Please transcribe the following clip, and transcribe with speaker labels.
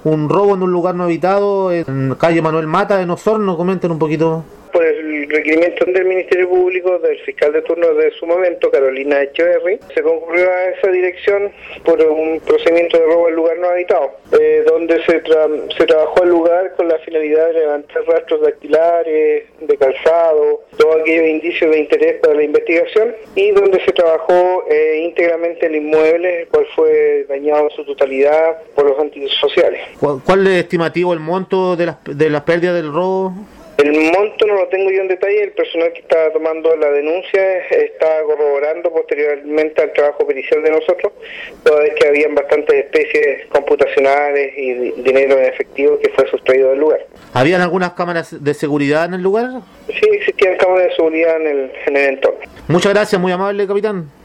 Speaker 1: un robo en un lugar no habitado, en calle Manuel Mata, en Osorno. Comenten un poquito.
Speaker 2: Por el requerimiento del Ministerio Público, del fiscal de turno de su momento, Carolina Echeverry, se concurrió a esa dirección por un procedimiento de robo en lugar no habitado, donde se trabajó el lugar con la finalidad de levantar rastros dactilares, de calzado, todos aquellos indicios de interés para la investigación, y donde se trabajó íntegramente el inmueble, el cual fue dañado en su totalidad por los antisociales.
Speaker 1: ¿Cuál es estimativo el monto de las pérdidas del robo?
Speaker 2: El monto no lo tengo yo en detalle, el personal que estaba tomando la denuncia está corroborando posteriormente al trabajo pericial de nosotros, toda vez que habían bastantes especies computacionales y dinero en efectivo que fue sustraído del lugar.
Speaker 1: ¿Habían algunas cámaras de seguridad en el lugar?
Speaker 2: Sí, existían cámaras de seguridad en el entorno.
Speaker 1: Muchas gracias, muy amable, capitán.